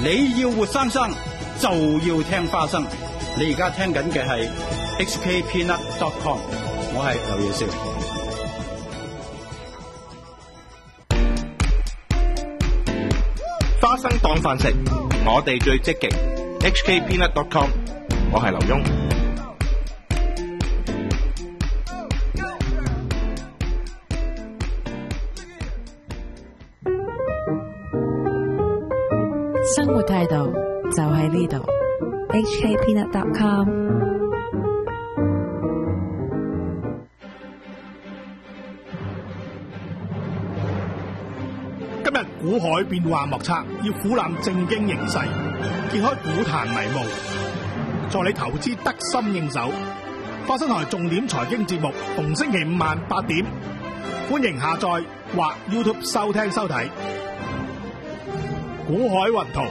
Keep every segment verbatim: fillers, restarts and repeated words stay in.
你要活生生就要聽花生。你而家聽緊嘅係 H K Peanut dot com， 我係劉耀少。 花生當飯食，我哋最積極。H K Peanut dot com， 我係劉墉。 生活態度就喺呢度。H K Peanut dot com。 今日股海變幻莫測，要俯瞰正經形勢，揭開股壇迷霧，助你投資得心應手。花生台重點財經節目，逢星期五晚八點，歡迎下載或 YouTube 收聽收睇。股海雲圖，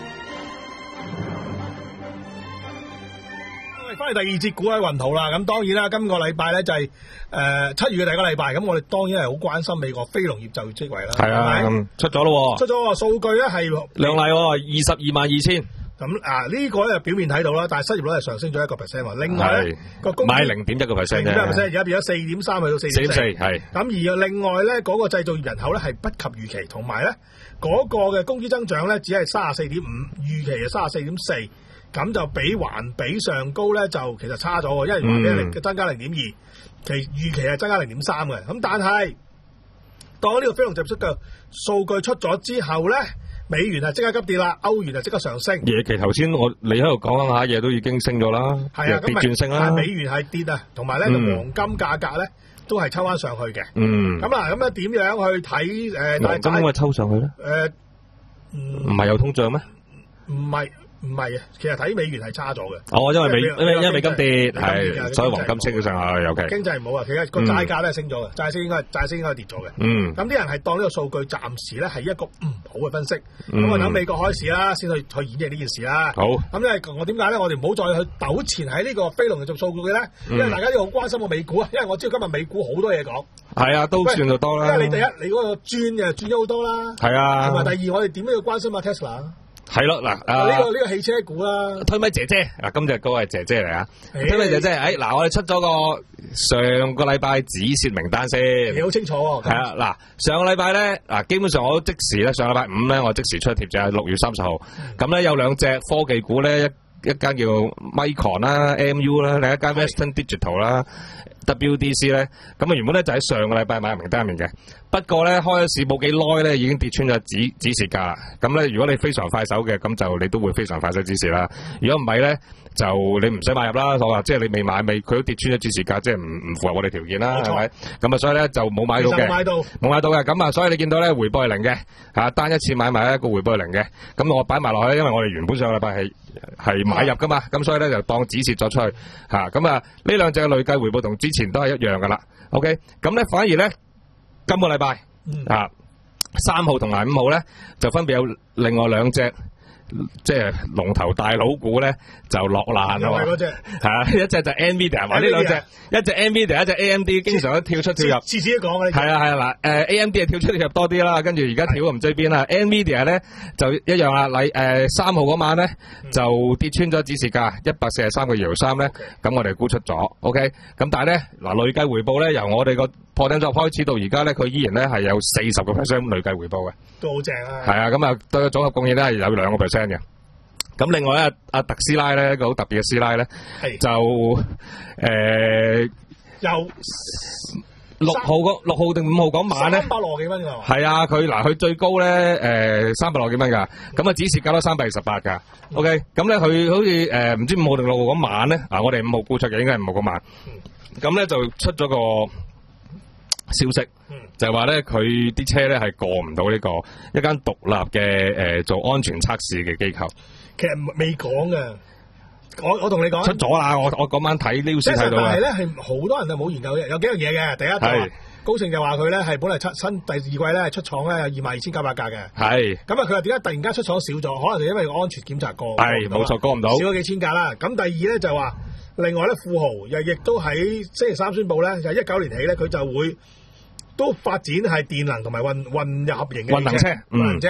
翻嚟第二節股海雲圖啦。咁當然啦，今個禮拜咧就係誒七月嘅第一個禮拜，咁我哋當然係好關心美國非農業就業職位啦。 係啊，咁出咗咯， 出咗個數據咧係亮麗，二十二萬二千。 咁啊呢個咧表面睇到啦，但係失業率係上升咗一個 percent 喎。另外咧個工買零點一個 percent 啫，零點一 percent 而家變咗四點三去到四點四， 係。咁而另外咧嗰個製造業人口咧係不及預期，同埋咧嗰個嘅工資增長咧只係三十四點五，預期係三十四點四，咁就比環比上高咧就其實差咗喎，因為環比零增加零點二，其預期係增加零點三嘅。咁但係當呢個非農就業嘅數據出咗之後咧，美元係即刻急跌啦，歐元係即刻上升。 夜期頭先我你喺度講緊下嘢都已經升咗啦， 係啊， 跌轉升啦。 但係美元係跌啊，同埋咧個黃金價格咧都係抽翻上去嘅。 嗯。 咁啊，咁樣點樣去睇誒？ 黃金點解抽上去咧？ 誒， 唔係有通脹咩？ 唔係。唔係啊，其實睇美元係差咗嘅。 哦，因為美因為因為美金跌，係所以黃金升咗上去，尤其經濟唔好啊，其實個債價都係升咗嘅，債息應該債息應該係跌咗嘅。 嗯。咁啲人係當呢個數據暫時咧係一個唔好嘅分析。咁我等美國開市啦，先去去演繹呢件事啦。 好。 咁因為我點解咧？我哋唔好再去糾纏喺呢個非農業數據嘅咧，因為大家都好關心個美股啊。因為我知道今日美股好多嘢講。 係啊，都算就多啦。 因為你第一，你嗰個轉嘅轉咗好多啦。 係啊。 同埋第二，我哋點都要關心下 Tesla。 係咯，嗱， 呢個呢個汽車股啦， 推咪姐姐，嗱，今隻歌係姐姐嚟啊，推咪姐姐，誒，嗱，我哋出咗個上個禮拜止蝕名單先， 你好清楚喎， 係啊，嗱，上個禮拜咧，嗱，基本上我即時咧，上個禮拜五咧，我即時出貼就係六月三十號，咁咧有兩隻科技股咧，一一間叫 Micron 啦 ，M U 啦，另一間 Western Digital 啦。W D C 咧，咁啊原本咧就喺上個禮拜買名單入面嘅，不過咧開咗市冇幾耐咧，已經跌穿咗止止蝕價啦。咁咧如果你非常快手嘅，咁就你都會非常快手止蝕啦。如果唔係咧，就你唔使買入啦。我話即係你未買未，佢都跌穿咗止蝕價，即係唔唔符合我哋條件啦，係咪？咁啊所以咧就冇買到嘅，冇買到，冇買到嘅。咁啊所以你見到咧回報係零嘅，嚇單一次買埋一個回報係零嘅。咁我擺埋落去，因為我哋原本上個禮拜係係買入噶嘛，咁所以咧就當止蝕咗出去嚇。咁啊呢兩隻嘅累計回報同之前都係一樣噶啦 ，OK， 咁咧反而咧今個禮拜啊三號同埋五號咧就分別有另外兩隻即係龍頭大佬股咧就落難啦，係嗰隻係啊，一隻就 Nvidia， 話呢兩隻，一隻 Nvidia， 一隻 A M D， 經常都跳出跳入， 次次都講啊， 係啊係啊嗱，誒 A M D 係跳出跳入多啲啦，跟住而家跳唔知邊啦 ，Nvidia 咧就一樣啦，禮誒三號嗰晚咧就跌穿咗指示價一百四十三個二毫三咧，咁我哋沽出咗 ，OK， 咁但係咧嗱累計回報咧由我哋個破頂作開始到而家咧，佢依然咧係有四十個 percent 累計回報嘅， 都好正啊！ 係啊，咁啊對個組合貢獻咧係有兩個 percent 嘅。咁另外咧，阿特斯拉咧一個好特別嘅師奶咧，就誒由六號嗰六號定五號嗰晚咧， 三百六幾蚊㗎， 係啊，佢嗱佢最高咧誒三百六幾蚊㗎，咁啊指示價都三百二十八㗎。OK，咁咧佢好似誒唔知五號定六號嗰晚咧，嗱我哋五號沽出嘅應該係五號嗰晚，咁咧就出咗個消息，就係話咧佢啲車咧係過唔到呢個一間獨立嘅誒做安全測試嘅機構。 其實未講嘅，我我同你講出咗啦，我我嗰晚睇 news 睇到啦。 但係咧係好多人就冇研究嘅，有幾樣嘢嘅。第一就話高盛就話佢咧係本嚟出新第二季咧出廠咧有二萬二千九百架嘅。係。咁啊佢話點解突然間出廠少咗？可能就因為個安全檢查過。係冇錯，過唔到。少咗幾千架啦。咁第二咧就話，另外咧富豪又亦都喺星期三宣布咧，就係一九年起咧佢就會都發展係電能同埋混混合型嘅混能車。 混能車。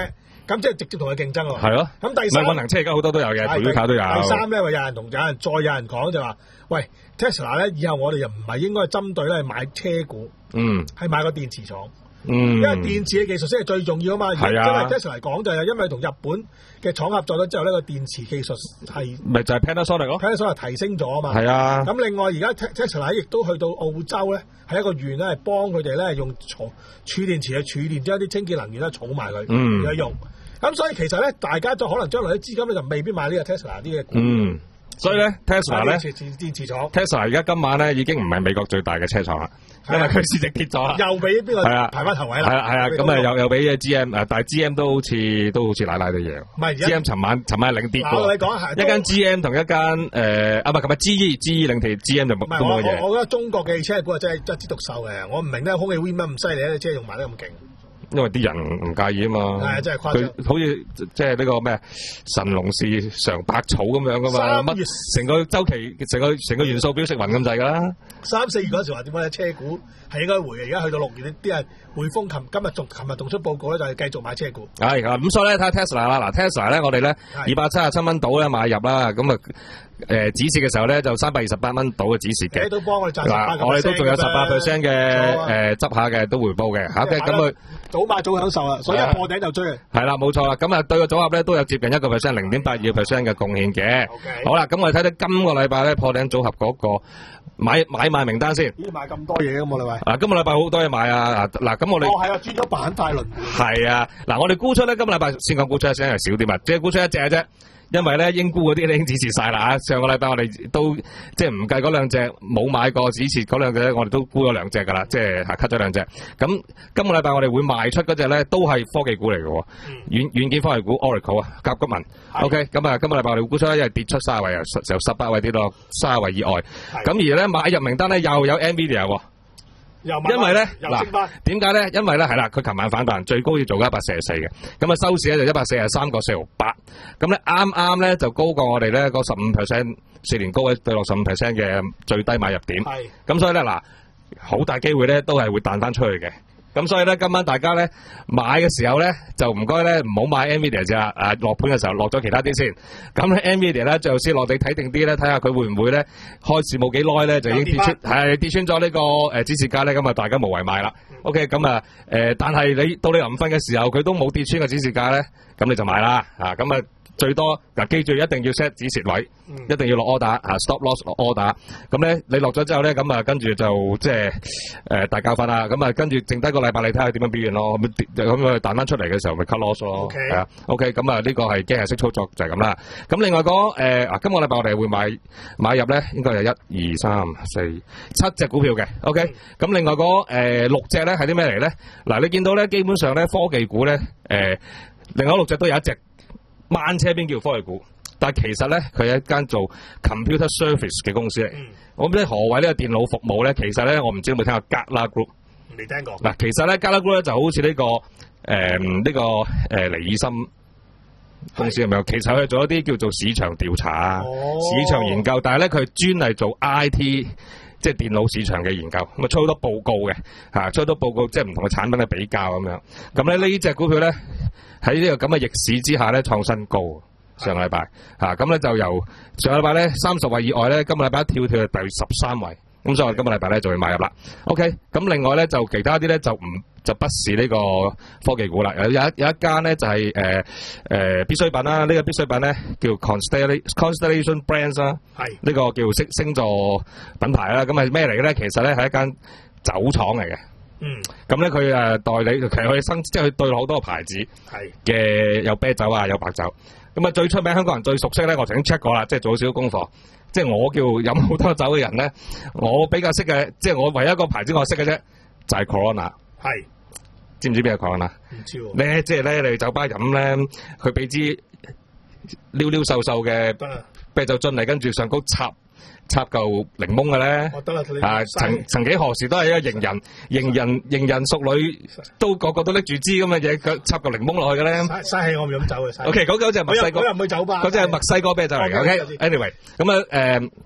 咁即係直接同佢競爭咯。 係咯。 咁第三， 唔係運能車而家好多都有嘅，途卡都有。 第三咧，話有人同有人再有人講就話，喂 Tesla 咧，以後我哋又唔係應該針對咧買車股， 嗯， 係買個電池廠。 嗯， 因為電池嘅技術先係最重要啊嘛。 係啊。 因為 Tesla 嚟講就係因為同日本嘅廠合作咗之後呢個電池技術係咪就係 Panasonic 咯 ，Panasonic 提升咗啊嘛。 係啊。 咁另外而家 Tesla 亦都去到澳洲咧，係一個縣咧，係幫佢哋咧用儲儲電池去儲電，將啲清潔能源咧儲埋佢， 嗯， 而用。咁所以其實咧，大家就可能將來啲資金咧就未必買呢個 Tesla 啲嘅股。 嗯。所以咧 ，Tesla 咧， 電池廠 ，Tesla 而家今晚咧已經唔係美國最大嘅車廠啦，因為佢市值跌咗啦， 又俾邊個排翻頭位啦？ 係啊係啊，咁啊又又俾 G M 誒，但係 G M 都好似都好似奶奶嘅嘢。唔係 G M 尋晚尋晚領跌喎。 我你講係一間 G M 同一間誒啊唔係琴日 G E G E 領跌 G M 就冇都冇嘢。 我我覺得中國嘅汽車股真係一枝獨秀嘅，我唔明咧空氣污染咁犀利咧，即係用埋得咁勁。 因為啲人唔介意啊嘛， 係真係誇張。 佢好似即係呢個咩神農氏嘗百草咁樣噶嘛，乜成個週期、成個成個元素表食勻咁滯噶啦。 三四月嗰時話點解車股係應該回嘅，而家去到六月啲人匯豐琴今日仲琴日仲出報告咧，就係繼續買車股。 係啊，咁所以咧睇下 Tesla 啦，嗱 Tesla 咧我哋咧二百七十七蚊到咧買入啦，咁啊誒指示嘅時候咧就三百二十八蚊到嘅指示嘅。 都幫我哋賺十八 percent 我哋都仲有十八 percent 嘅誒執下嘅都回報嘅嚇，咁佢早買早享受啊，所以一破頂就追。 係啦，冇錯啦，咁啊對個組合咧都有接近一個 percent 零點八二 percent 嘅貢獻嘅。好啦，咁我哋睇睇今個禮拜咧破頂組合嗰個買買賣名單先。 咦，買咁多嘢嘅嘛，你喂？ 嗱，今個禮拜好多嘢買啊！嗱，咁我哋哦係啊，轉咗板塊輪。 係啊，嗱，我哋沽出咧，今個禮拜先講沽出一聲係少啲嘛，即係沽出一隻嘅啫。因為咧應沽嗰啲已經指示晒啦，上個禮拜我哋都即係唔計嗰兩隻冇買過指示嗰兩隻咧，我哋都沽咗兩隻噶啦，即係嚇 cut 咗兩隻。咁今個禮拜我哋會賣出嗰隻咧，都係科技股嚟嘅喎，軟軟件科技股 Oracle 啊，甲骨文。OK，咁啊，今個禮拜我哋會沽出咧，因為跌出卅位啊，由十八位跌到卅位以外。咁而咧買入名單咧又有 Nvidia 喎。因為咧嗱，點解咧？因為咧係啦，佢琴晚反彈最高要做一百四十四嘅，咁啊收市咧就一百四十三個四毫八，咁咧啱啱咧就高過我哋咧個十五 percent 四年高位對落十五 percent 嘅最低買入點，係，咁所以咧嗱，好大機會咧都係會彈翻出去嘅。咁所以咧，今晚大家咧買嘅時候咧，就唔該咧，唔好買 Nvidia 啫，啊落盤嘅時候落咗其他啲先。咁咧 Nvidia 咧最後先落地睇定啲咧，睇下佢會唔會咧開市冇幾耐咧就已經跌穿，係跌穿咗呢個誒指示價咧，咁啊大家無謂買啦。OK，咁啊誒，但係你到你臨瞓嘅時候，佢都冇跌穿個指示價咧，咁你就買啦。啊，咁啊。最多嗱，記住一定要 set 止蝕位，嗯、一定要落 order 啊 ，stop loss 落 order。咁咧，你落咗之後咧，咁啊，跟住就即係誒大教訓啦。咁啊，跟住剩低個禮拜你睇下點樣表現咯。咁咁佢彈翻出嚟嘅時候，咪 cut loss 咯。係啊 ，OK。咁啊，呢個係機械式操作就係咁啦。咁另外嗰誒啊，今個禮拜我哋會買買入咧，應該係一二三四七隻股票嘅。OK。咁、嗯、另外嗰誒、呃、六隻咧係啲咩嚟咧？嗱，你見到咧，基本上咧科技股咧誒、呃，另外六隻都有一隻。掹車邊叫科技股，但係其實咧佢係一間做 computer service 嘅公司嚟。嗯、我唔知何謂呢個電腦服務咧，其實咧我唔知有冇聽過 Gala Group。 未聽過。嗱， 其實咧 Gala Group 咧就好似呢、這個誒呢、呃這個誒、呃、尼爾森公司係咪？其實佢做一啲叫做市場調查、哦、市場研究，但係咧佢係專係做 I T。即係電腦市場嘅研究，咁啊出好多報告嘅，嚇出好多報告，即係唔同嘅產品嘅比較咁樣。咁咧呢隻股票咧喺呢個咁嘅逆市之下咧創新高，上個禮拜嚇咁咧就由上個禮拜咧三十位以外咧，今個禮拜一跳跳去第十三位，咁所以我今個禮拜咧就會買入啦。OK，咁另外咧就其他啲咧就唔就不是呢個科技股啦，有有一有一間咧就係誒誒必需品啦，呢、這個必需品咧叫 Constellation Constellation Brands 啦，係呢、這個叫星星座品牌啦，咁係咩嚟嘅咧？其實咧係一間酒廠嚟嘅，嗯，咁咧佢誒代理，其實佢生即係佢對好多個牌子係嘅，有啤酒啊，有白酒，咁啊最出名香港人最熟悉咧，我曾經 check 過啦，即係做少少功課，即係我叫飲好多酒嘅人咧，我比較識嘅，即係我唯一一個牌子我識嘅啫，就係、是、Corona。係，知唔知邊個講啊？唔知喎。咧即係咧，你酒吧飲咧，佢俾支溜溜瘦瘦嘅啤酒樽嚟，跟住上高插插嚿檸檬嘅咧。得啦，啊，曾曾幾何時都係一個型人、型人、型人淑女，都個個都拎住支咁嘅嘢，插嚿檸檬落去嘅咧。嘥嘥氣，我唔飲酒嘅。O K，嗰嗰隻係墨西哥。我又唔去酒吧。嗰隻係墨西哥啤酒嚟嘅。O K，anyway，咁啊誒。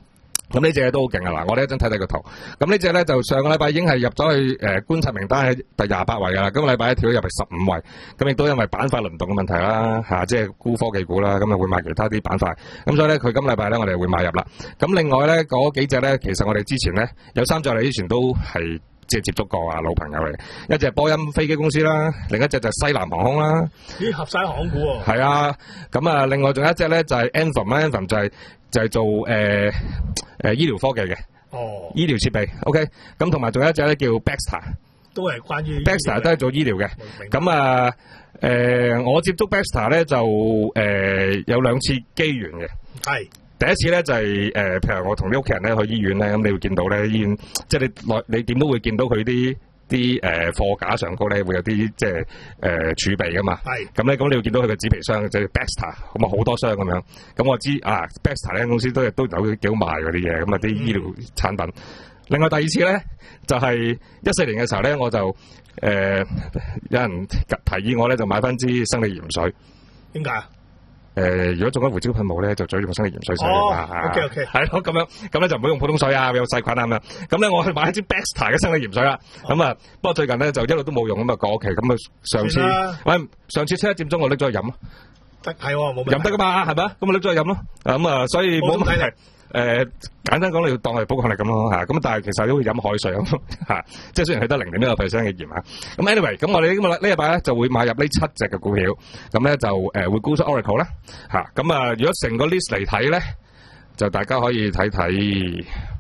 咁呢只都好勁啊！嗱，我哋一陣睇睇個圖。咁呢只咧就上個禮拜已經係入咗去誒觀察名單喺第廿八位㗎啦。今個禮拜一跳咗入去十五位。咁亦都因為板塊輪動嘅問題啦，嚇、啊，即係沽科技股啦，咁啊會買其他啲板塊。咁所以咧，佢今個禮拜咧我哋會買入啦。咁另外咧嗰幾隻咧，其實我哋之前咧有三隻我哋之前都係即係接觸過啊，老朋友嚟。一隻波音飛機公司啦，另一隻就係西南航空啦。 咦，合晒航空股喎。 係啊，咁啊，另外仲有一隻咧就係 Anthem，Anthem 就係、是、就係、是、做誒。呃誒、呃，醫療科技嘅，哦，醫療設備 ，OK， 咁同埋仲有一隻咧叫 Baxter， 都係關於 Baxter 都係做醫療嘅，咁啊，誒、呃，我接觸 Baxter 咧就誒、呃、有兩次機緣嘅，係，第一次咧就係、是、誒、呃，譬如我同啲屋企人咧去醫院咧，咁你會見到咧醫院，即係你內你點都會見到佢啲。啲誒貨架上高咧會有啲即係誒儲備噶嘛，係咁咧，咁你會見到佢嘅紙皮箱就係 Baxter， 咁啊好多箱咁樣，咁我知啊 Baxter 呢間公司都都有幾好賣嗰啲嘢，咁啊啲醫療產品。嗯、另外第二次咧就係一四年嘅時候咧，我就誒、呃、有人提議我咧就買翻支生理鹽水，點解啊？誒、呃，如果中咗胡椒噴霧咧，就嘴住個生理鹽水水啊！哦 ，OK OK，係咯，咁樣咁咧就唔好用普通水啊，有細菌啊咁樣。咁咧我去買一支 Baxter 嘅生理鹽水啦。咁啊、哦，不過最近咧就一路都冇用咁啊過期。咁啊上次，喂，上次七一點鐘我拎咗去飲咯，得係冇飲得噶嘛，係咪？咁我拎咗去飲咯。咁啊，所以冇問題。誒、呃，簡單講，你要當係補抗力咁咯吓，咁但係其實都會飲海水咁吓，即係雖然佢得零點一個 percent 嘅鹽啊。咁 anyway，咁我哋呢個呢日拜咧就會買入呢七隻嘅股票，咁咧就誒、呃、會沽出 Oracle 啦吓。咁啊，如果成個 list 嚟睇咧，就大家可以睇睇，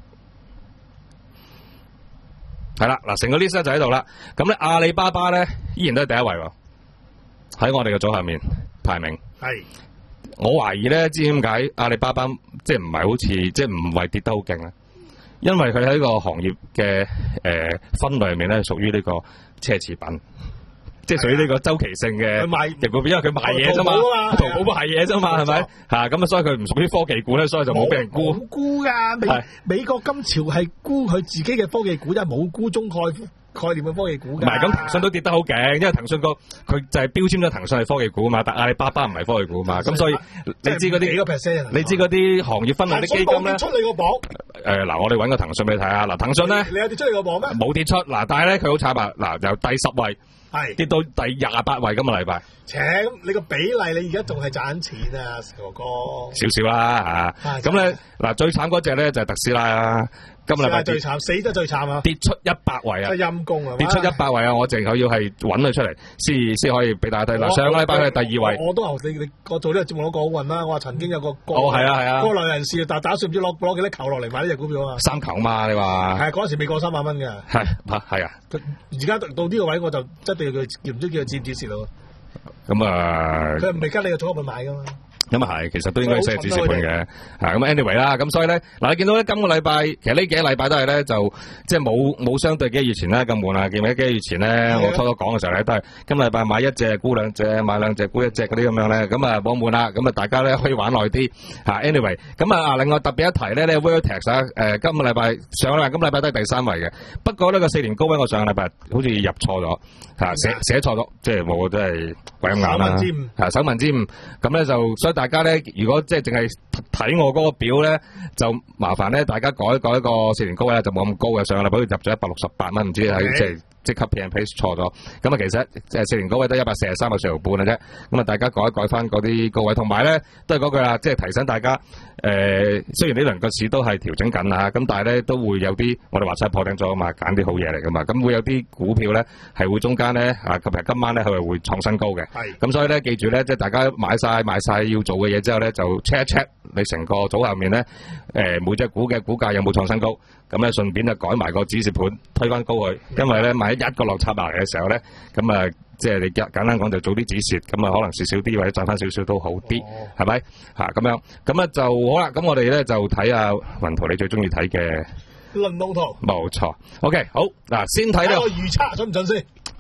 係啦嗱，成個 list 就喺度啦。咁咧阿里巴巴咧依然都係第一位喎，喺我哋嘅組下面排名係。我懷疑咧，知點解阿里巴巴即係唔係好似即係唔係跌得好勁咧？因為佢喺個行業嘅誒、呃、分類入面咧，屬於呢個奢侈品，即係屬於呢個周期性嘅。佢賣，因為佢賣嘢啫嘛，淘寶賣嘢啫嘛，係咪？嚇咁啊，所以佢唔屬於科技股咧，所以就冇俾人沽。冇沽㗎，美美國今朝係沽佢自己嘅科技股，即係冇沽中概概念嘅科技股。唔係咁，騰訊都跌得好勁，因為騰訊個佢就係標籤咗騰訊係科技股啊嘛，但阿里巴巴唔係科技股啊嘛，咁所以你知嗰啲幾個 percent？你知嗰啲行業分類啲基金咧？出你個榜。誒嗱，我哋揾個騰訊俾你睇下。嗱，騰訊咧，你有跌出你個榜咩？冇跌出。嗱，但係咧佢好慘啊！嗱，由第十位係跌到第廿八位，今個禮拜。請你個比例，你而家仲係賺錢啊，哥哥。少少啦嚇。咁咧嗱，最慘嗰隻咧就係特斯拉啦。今日禮拜最慘，死得最慘啊！跌出一百位啊！陰公啊！跌出一百位啊！我淨係要係揾佢出嚟，先先可以俾大家睇。嗱，上個禮拜佢係第二位。我都話你你我做呢個節目攞過好運啦！我話曾經有個個哦係啊係啊，個內人士但打算唔知攞攞幾多球落嚟買呢隻股票啊！三球嘛，你話係嗰陣時未過三百蚊嘅。係嚇係啊！而家到呢個位我就一定要佢叫唔知叫佢止唔止蝕咯。咁啊，佢唔係跟你個組合去買噶嘛。咁啊係，其實都應該識止蝕盤嘅，嚇咁 anyway 啦，咁所以咧嗱，你見到咧今個禮拜，其實呢幾個禮拜都係咧就即係冇冇相對幾個月前咧咁悶啊，記唔記得幾個月前咧我初初講嘅時候咧都係今個禮拜買一隻沽兩隻，買兩隻沽一隻嗰啲咁樣咧，咁啊冇悶啦，咁啊大家咧可以玩耐啲嚇 anyway，咁啊另外特別一提咧，呢 Vertex 啊誒今個禮拜上個禮拜今個禮拜都係第三位嘅，不過呢個四年高位我上個禮拜好似入錯咗嚇，寫寫錯咗，即係我都係鬼咁眼啦嚇，手民之誤咁咧就所以。大家咧，如果即係淨係睇我嗰個表咧，就麻煩咧，大家改一改一個四年高位咧，就冇咁高嘅。上個禮拜入咗一百六十八蚊，唔知喺即係即刻 P and Paste 錯咗。咁啊，其實即係四年高位得一百四十三個四毫半嘅啫。咁啊，大家改一改翻嗰啲高位，同埋咧都係嗰句啦，即係提醒大家。誒、呃，雖然呢輪個市都係調整緊啊，咁但係咧都會有啲我哋話晒破頂咗啊嘛，揀啲好嘢嚟噶嘛，咁會有啲股票咧係會中間咧啊，特別係今晚咧佢係會創新高嘅。係，咁所以咧記住咧，即係大家買晒買晒要做嘅嘢之後咧，就 check 一 check 你成個組合面咧，誒、呃、每隻股嘅股價有冇創新高，咁咧順便就改埋個指示盤推翻高佢，因為咧萬一一個落插埋嚟嘅時候咧，咁啊。即係你簡簡單講就早啲止蝕，咁啊可能蝕少啲或者賺翻少少都好啲，係咪嚇咁樣？咁啊就好啦。咁我哋咧就睇下雲圖，你最中意睇嘅輪動圖。冇錯。OK，好嗱，先睇呢個預測準唔準先？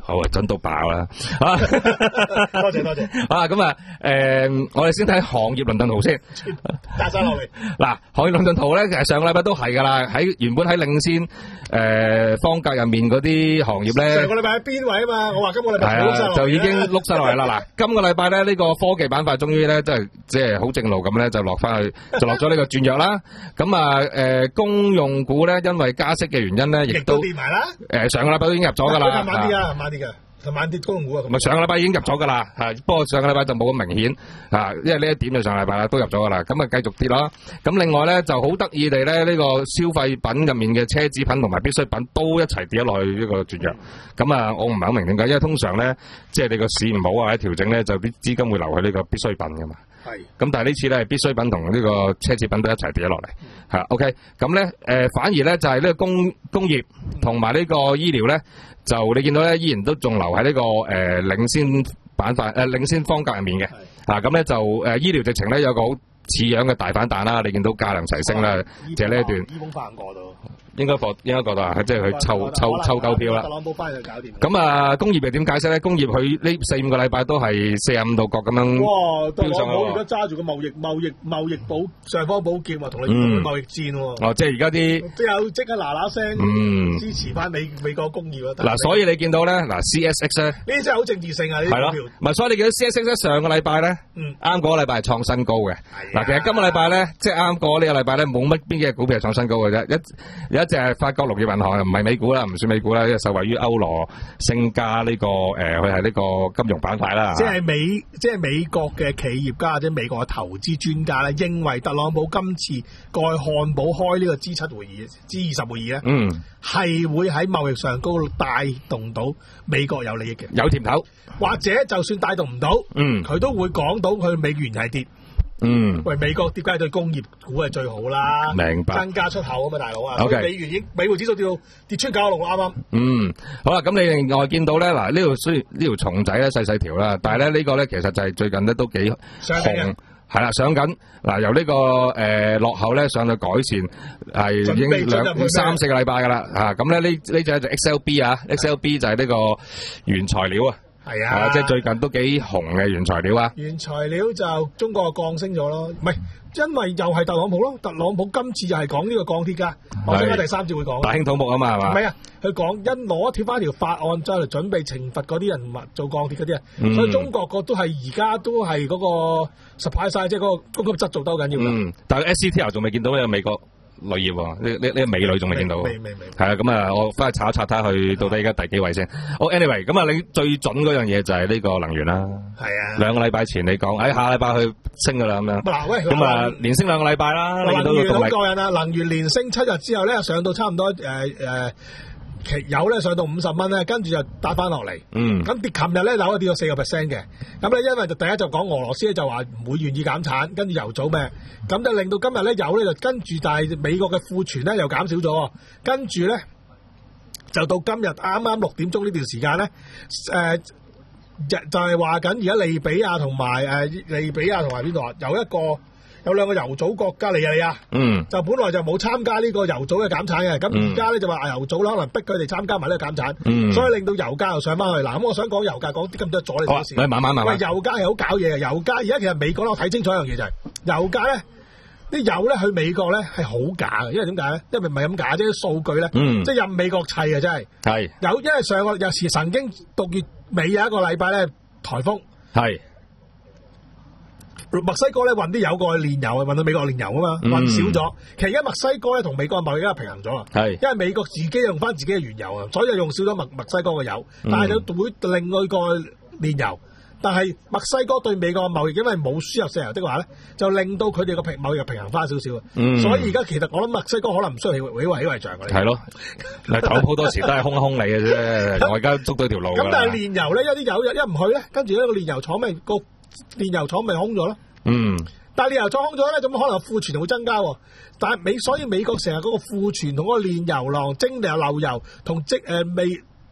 好啊，準到爆啦！啊， 多謝多謝。 啊，咁啊，誒，我哋先睇行業輪陣圖先， 加晒落嚟。 嗱，行業輪陣圖咧，其實上個禮拜都係噶啦，喺原本喺領先誒方格入面嗰啲行業咧， 上個禮拜喺邊位啊嘛？我話今個禮拜係啊，就已經碌晒落嚟啦。嗱，今個禮拜咧呢個科技板塊終於咧，即係即係好正路咁咧，就落翻去，就落咗呢個轉弱啦。咁啊，誒，公用股咧，因為加息嘅原因咧，亦都跌埋啦。 誒，上個禮拜都已經入咗噶啦。 慢啲啊，慢啲嘅。琴晚跌公用股啊， 咪上個禮拜已經入咗噶啦，係不過上個禮拜就冇咁明顯啊，因為呢一點就上個禮拜啦都入咗噶啦，咁啊繼續跌咯。咁另外咧就好得意地咧，呢個消費品入面嘅奢侈品同埋必需品都一齊跌咗落去呢個轉弱。咁啊，我唔係好明點解，因為通常咧即係你個市唔好啊，喺調整咧就啲資金會流去呢個必需品噶嘛。係。咁但係呢次咧必需品同呢個奢侈品都一齊跌咗落嚟。係 OK，咁咧誒反而咧就係呢個工工業同埋呢個醫療咧。就你見到咧，依然都仲留喺呢、這個誒、呃、領先板塊誒、呃、領先方格入面嘅，啊咁咧就誒、呃、醫療直情咧有個好似樣嘅大反彈啦，你見到價量齊升啦，就係呢一段。醫保翻過到。應該過應該過到啊，即係佢抽抽抽夠票啦。特朗普翻就搞掂。咁啊，工業係點解釋咧？工業佢呢四五個禮拜都係四十五度角咁樣。哇！特朗普而家揸住個貿易貿易貿易保上方寶劍啊，同你貿易戰喎。哦，即係而家啲。即係有即刻嗱嗱聲。嗯。支持翻美美國工業啊！嗱，所以你見到咧，嗱 C S X 咧。呢啲真係好政治性啊！呢啲股票。唔係，所以你見到 C S X 咧上個禮拜咧，啱嗰個禮拜係創新高嘅。嗱，其實今個禮拜咧，即係啱過呢個禮拜咧，冇乜邊幾隻股票係創新高嘅啫，一有。就係法國農業銀行，唔係美股啦，唔算美股啦，因為受惠於歐羅升加呢個誒，佢係呢個金融板塊啦。即係美，即係美國嘅企業家或者美國嘅投資專家咧，認為特朗普今次過去漢堡開呢個 G 七會議、G 二十會議咧，嗯，係會喺貿易上高帶動到美國有利益嘅，有甜頭。或者就算帶動唔到，嗯，佢都會講到佢美元係跌。嗯，喂，美國跌梗係對工業股係最好啦，明白，增加出口啊嘛，大佬啊， okay. 美元已經美匯指數跌到跌穿九十六啱啱。嗯，好啦，咁你另外見到咧，嗱呢條雖然呢條蟲仔咧細細條啦，但係咧呢個咧其實就係最近咧都幾紅，係啦，上緊嗱由呢個誒落後咧上到改善係已經兩三四個禮拜噶啦吓，咁咧呢呢隻就 X L B 啊 ，X L B 就係呢個原材料啊。係啊，啊，即係最近都幾紅嘅原材料啊！原材料就中國降升咗咯，唔係因為又係特朗普咯，特朗普今次又係講呢個鋼鐵㗎，我聽緊第三節會講。大興土木啊嘛，係嘛？唔係啊，佢講一攞貼翻條法案，再嚟準備懲罰嗰啲人做鋼鐵嗰啲啊，嗯、所以中國個都係而家都係嗰個 supply side，即係嗰個供給質做得好緊要㗎。嗯，但係 S C T L 仲未見到呢美國鋁業喎，呢呢呢個美女仲未見到。未未未。係啊，咁啊，我翻去查一查睇下佢到底而家第幾位先。好 anyway，咁啊，你最準嗰樣嘢就係呢個能源啦。係啊。兩個禮拜前你講，誒下禮拜去升㗎啦咁樣。嗱喂，咁啊連升兩個禮拜啦。能源好過癮啊！能源連升七日之後咧，上到差唔多誒誒。期油咧上到五十蚊咧，跟住就打翻落嚟。嗯。咁跌，琴日咧樓跌到四個 percent 嘅。咁咧因為就第一就講俄羅斯咧就話唔會願意減產，跟住油組咩？咁就令到今日咧油咧就跟住，但係美國嘅庫存咧又減少咗。跟住咧就到今日啱啱六點鐘呢段時間咧，誒、呃、就就係話緊而家利比亞同埋誒利比亞同埋邊度啊？有一個。有兩個油組國家嚟啊嚟啊，嗯，就本來就冇參加呢個油組嘅減產嘅，咁而家咧就話油組啦，可能逼佢哋參加埋呢個減產，嗯，所以令到油價又上翻去。嗱，咁我想講油價講啲咁多阻你少少。喂，慢慢慢慢。喂，油價係好搞嘢嘅，油價而家其實美國咧，我睇清楚一樣嘢就係、是，油價咧啲油咧去美國咧係好假嘅，因為點解咧？因為唔係咁假啫，啲數據咧，嗯，即係任美國砌啊，真係。係。有因為上個有時曾經六月尾有一個禮拜咧颱風。係。墨西哥咧運啲油過去煉油，運到美國煉油啊嘛，運少咗。其實而家墨西哥咧同美國嘅貿易而家平衡咗啊，係，因為美國自己用翻自己嘅原油啊，所以就用少咗墨墨西哥嘅油，但係就會另外個煉油。但係墨西哥對美國嘅貿易因為冇輸入石油的話咧，就令到佢哋個平貿易平衡翻少少啊。所以而家其實我諗墨西哥可能唔需要起起圍起圍牆嘅。係咯，頭好多時都係空一空你嘅啫。我而家捉到條路。咁但係煉油咧，一啲油一唔去咧，跟住呢個煉油廠咪個煉油廠咪空咗咯。嗯，但係煉油廠空咗咧，咁可能庫存會增加。但係美所以美國成日嗰個庫存同嗰個煉油浪蒸餾漏油同即誒未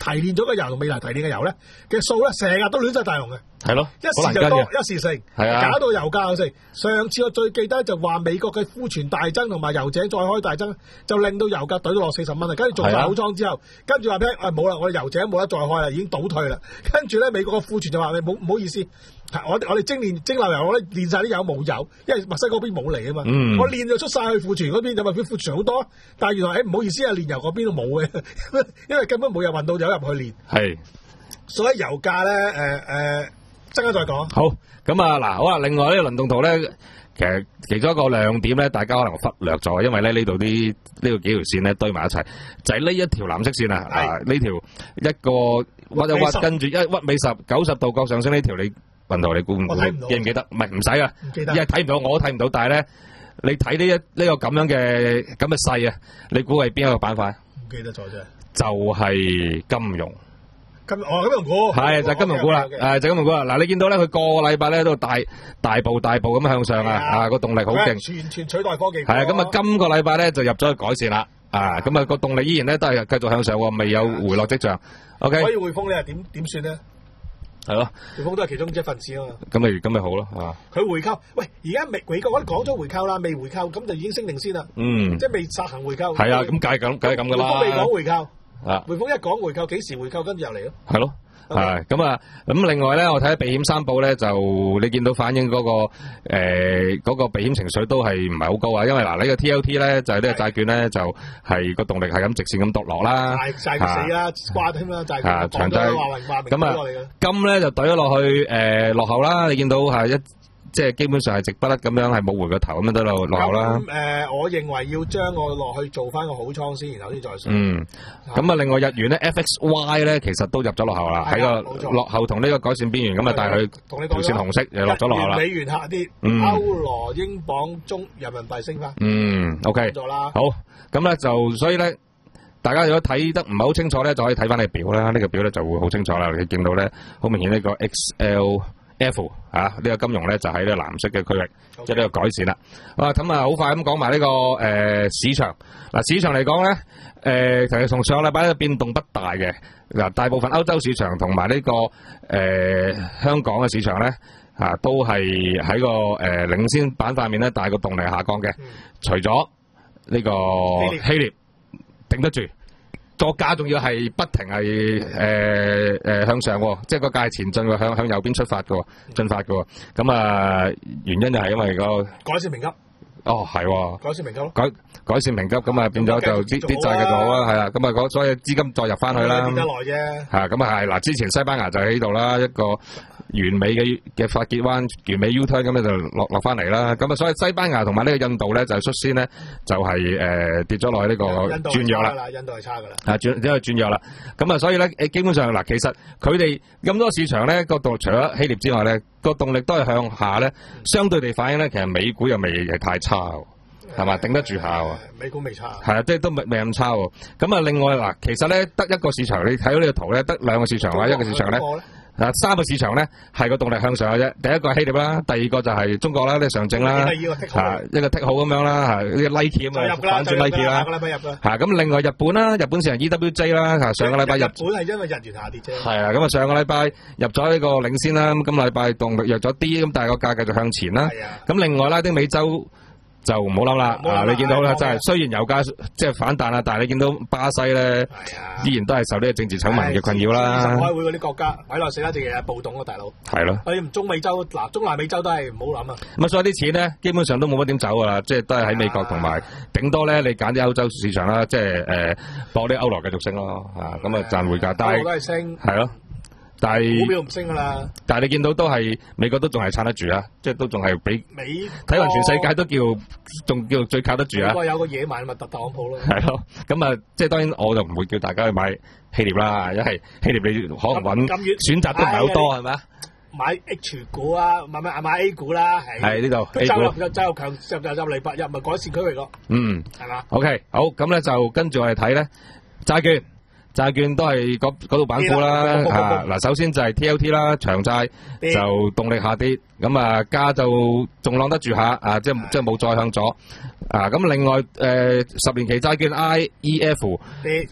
提煉咗嘅油同未來提煉嘅油咧嘅數咧，成日都亂晒大龍嘅。 係咯， 一時就多， 好難跟嘅。 一時剩， 係啊搞到油價又剩。上次我最記得就話美國嘅庫存大增同埋油井再開大增，就令到油價懟到落四十蚊啦。跟住做晒口裝之後，跟住話俾誒冇啦，我哋油井冇得再開啦，已經倒退啦。跟住咧美國嘅庫存就話你冇唔好意思，我我哋精煉蒸餾油我咧煉晒啲油冇油，因為墨西哥邊冇嚟啊嘛。 嗯我煉就出晒去庫存嗰邊，就話佢庫存好多，但係原來誒唔好意思啊，煉油嗰邊都冇嘅，因為根本冇人運到油入去煉。 係。 所以油價咧誒誒。陣間再講。 好，咁啊嗱，好啦，另外呢個輪動圖咧，其實其中一個亮點咧，大家可能忽略咗，因為咧呢度啲呢度幾條線咧堆埋一齊，就係呢一條藍色線啊，啊呢條一個屈一屈，跟住一屈尾十九十度角上升呢條，你運圖你估唔估？記唔記得？唔係唔使啊，因為睇唔到，我都睇唔到，但係咧你睇呢一呢個咁樣嘅咁嘅勢啊，你估係邊一個板塊？ 唔記得咗啫。 就係金融。 金哦金融股係就係金融股啦，誒就金融股啦。嗱，你見到咧，佢個個禮拜咧都大大步大步咁向上啊，啊個動力好勁， 全全取代科技。 係啊，咁啊今個禮拜咧就入咗去改善啦，啊咁啊個動力依然咧都係繼續向上喎，未有回落跡象。OK。 所以匯豐你係點點算咧？ 係咯， 匯豐都係其中一份子啊嘛。 咁咪咁咪好咯，啊。 佢回購，喂，而家美美國我哋講咗回購啦，未回購咁就已經升定先啦。 嗯。 即係未實行回購。 係啊，咁梗係咁，梗係咁噶啦。 匯豐未講回購。 啊！ 匯豐一講回購，幾時回購，跟住又嚟咯。 係咯。係咁啊！咁另外咧，我睇下避險三寶咧，就你見到反映嗰個誒嗰個避險情緒都係唔係好高啊？因為嗱呢個 T L T 咧就係呢個債券咧就係個動力係咁直線咁墮落啦， 債債死啦，掛添啦，債啊長債咁啊金咧就懟咗落去誒落後啦！你見到係一。即係基本上係直不甩咁樣，係冇回個頭咁樣都落落後啦。 咁誒，我認為要將我落去做翻個好倉先，然後先再上。 嗯，咁啊，另外日元咧 F X Y 咧，其實都入咗落後啦，喺個落後同呢個改善邊緣咁啊，但係佢條線紅色又落咗落後啦。 美元下跌，歐羅、英鎊、中人民幣升翻。 嗯 ，OK，好，咁咧就所以咧，大家如果睇得唔係好清楚咧，就可以睇翻你表啦。呢個表咧就會好清楚啦。你見到咧，好明顯呢個 X L F 啊，呢、這個金融咧就喺呢個藍色嘅區域，即係呢個改善啦。好啊，咁啊好快咁講埋呢個誒、呃、市場。嗱、啊、市場嚟講咧，誒其實從上個禮拜咧變動不大嘅。嗱、啊、大部分歐洲市場同埋呢個誒、呃、香港嘅市場咧，啊都係喺個誒、呃、領先板塊面咧，但係個動力下降嘅。嗯、除咗呢個希臘頂得住。個價仲要係不停係誒誒向上喎，即係個價係前進喎，向向右邊出發嘅喎，進發嘅喎。咁啊，原因就係因為個改善評級。 哦，係喎。改善評級咯。 改改善評級，咁啊變咗就啲啲債繼續好啦，係啊，咁啊所以資金再入翻去啦。 跌得耐啫。 係咁啊係嗱，之前西班牙就喺呢度啦，一個完美嘅嘅發結彎，完美 U turn 咁咧就落落翻嚟啦。咁啊，所以西班牙同埋呢個印度咧就率先咧就係誒跌咗落去呢個轉弱啦。 印度係差噶啦。 啊轉因為轉弱啦。咁啊，所以咧誒基本上嗱，其實佢哋咁多市場咧個度除咗希臘之外咧個動力都係向下咧，相對地反映咧其實美股又未係太差。係嘛，頂得住下喎。 美股未差。 係啊，即係都未未咁差喎。咁啊，另外嗱，其實咧得一個市場，你睇到呢個圖咧，得兩個市場或者一個市場咧，啊三個市場咧係個動力向上嘅啫。第一個係希臘啦，第二個就係中國啦，呢上證啦，啊一個剔號咁樣啦，嚇呢個 Nike 咁啊，反轉 Nike 啦。下個禮拜入啦。係咁，另外日本啦，日本市場 E W J 啦，嚇上個禮拜入。 日本係因為日元下跌啫。 係啊，咁啊上個禮拜入咗呢個領先啦，咁今禮拜動力弱咗啲，咁但係個價繼續向前啦。係啊。咁另外拉丁美洲。就唔好諗啦，啊！你見到啦，真係雖然油價即係反彈啦，但係你見到巴西咧，依然都係受呢個政治醜聞嘅困擾啦。開會嗰啲國家委內瑞拉淨係暴動啊，大佬。係咯。誒，中美洲嗱，中南美洲都係唔好諗啊。咁啊，所以啲錢咧，基本上都冇乜點走噶啦，即係都係喺美國同埋，頂多咧你揀啲歐洲市場啦，即係誒博啲歐羅繼續升咯，啊咁啊賺匯價，但係都係升。係咯。但係股票唔升噶啦，但係你見到都係美國都仲係撐得住啊，即係都仲係比美睇勻全世界都叫仲叫最靠得住啊。不過有個野蠻咪特特朗普咯。係咯，咁啊，即係當然我就唔會叫大家去買希臘啦，因為希臘你可能揾選擇都唔係好多係咪啊？買 H 股啊，買買買 A 股啦，係係呢度 A 股。周入周入強入入嚟入咪改善區域咯。嗯，係嘛 ？OK，好，咁咧就跟住我哋睇咧債券。債券都係嗰嗰度板塊啦，嚇嗱，首先就係 T L T 啦，長債就動力下跌，咁啊價就仲攬得住下，啊即係即係冇再向左，啊咁另外誒十年期債券 I E F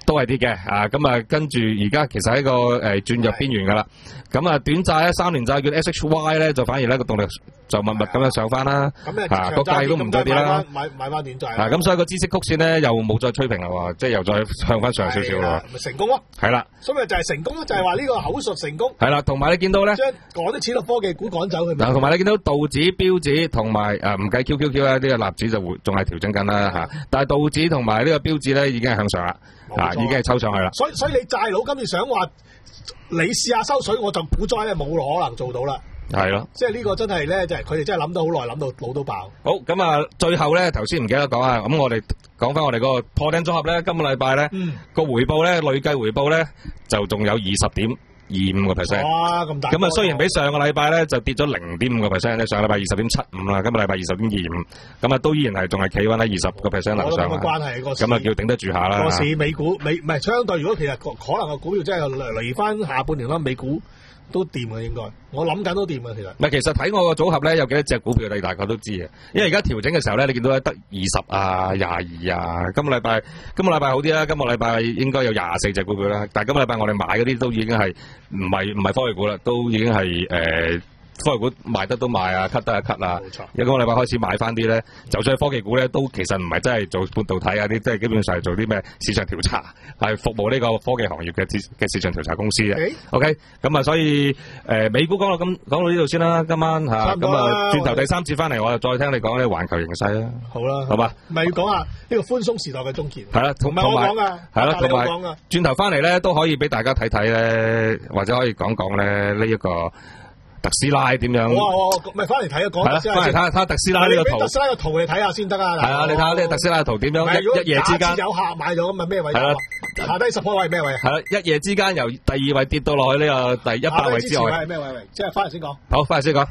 都係跌嘅啊，咁啊跟住而家其實喺個誒轉入邊緣㗎啦。咁啊短債咧三年債券 S H Y 咧就反而咧個動力就密密咁樣上翻啦，啊個價都唔再跌啦， 買買翻短債啊咁所以個孳息曲線咧又冇再吹平啦喎，即係又再向翻上少少啦， 咪成功咯， 係啦， 所以咪就係成功咯，就係話呢個口述成功， 係啦，同埋你見到咧將嗰啲錢落科技股趕走佢， 嗱，同埋你見到道指、標指同埋誒唔計 Q Q Q 咧，呢個納指就會仲係調整緊啦嚇，但係道指同埋呢個標指咧已經係向上啦，啊已經係抽上去啦， 所以所以你債佬今次想話你試下收水，我就股災咧冇可能做到啦。 係咯， 即係呢個真係咧，就係佢哋真係諗到好耐，諗到腦都爆。 好，咁啊，最後咧，頭先唔記得講啊，咁我哋講翻我哋嗰個破頂組合咧，今個禮拜咧個回報咧，累計回報咧就仲有二十點二五個 percent。 哇，咁大！ 咁啊，雖然比上個禮拜咧就跌咗零點五個 percent 咧，上個禮拜二十點七五啦，今個禮拜二十點二五，咁啊都依然係仲係企穩喺二十個 percent 樓上啊。 關係個咁啊叫頂得住下啦。 個市美股美唔係相對，如果其實可能個股票真係嚟翻下半年啦，美股都掂嘅應該，我諗緊都掂嘅其實。 唔係，其實睇我個組合咧，有幾多隻股票你大概都知嘅。因為而家調整嘅時候咧，你見到咧得二十啊、廿二啊。今個禮拜今個禮拜好啲啦，今個禮拜應該有廿四隻股票啦。但係今個禮拜我哋買嗰啲都已經係唔係唔係科技股啦，都已經係誒。呃科技股賣得都賣啊，cut 得啊 cut 啊， 冇錯。 一個禮拜開始買翻啲咧，就算係科技股咧，都其實唔係真係做半導體啊啲，即係基本上係做啲咩市場調查，係服務呢個科技行業嘅嘅市場調查公司嘅。 欸、 OK，咁啊，所以誒、呃、美股講到咁講到呢度先啦，今晚嚇，咁啊轉頭第三節翻嚟，我就再聽你講呢環球形勢啦。 好啦， 好嘛， 咪要講下呢個寬鬆時代嘅終結。 係啦，同埋我講噶， 係啦，同埋講噶。 轉頭翻嚟咧，都可以俾大家睇睇咧，或者可以講講咧呢一個。特斯拉點樣？ 我我咪翻嚟睇啊，講係啦，翻嚟睇下睇下特斯拉呢個圖。 特斯拉個圖你睇下先得啊！ 係啊，你睇下呢個特斯拉嘅圖點樣一一夜之間有客買咗咁啊咩位？ 係啦， 下低十個位咩位？ 係啦，一夜之間由第二位跌到落去呢個第一百位之外。 係咩位？即係翻嚟先講。 好，翻嚟先講。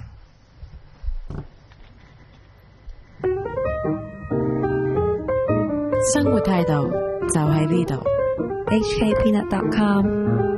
生活態度就喺呢度。H K Peanut dot com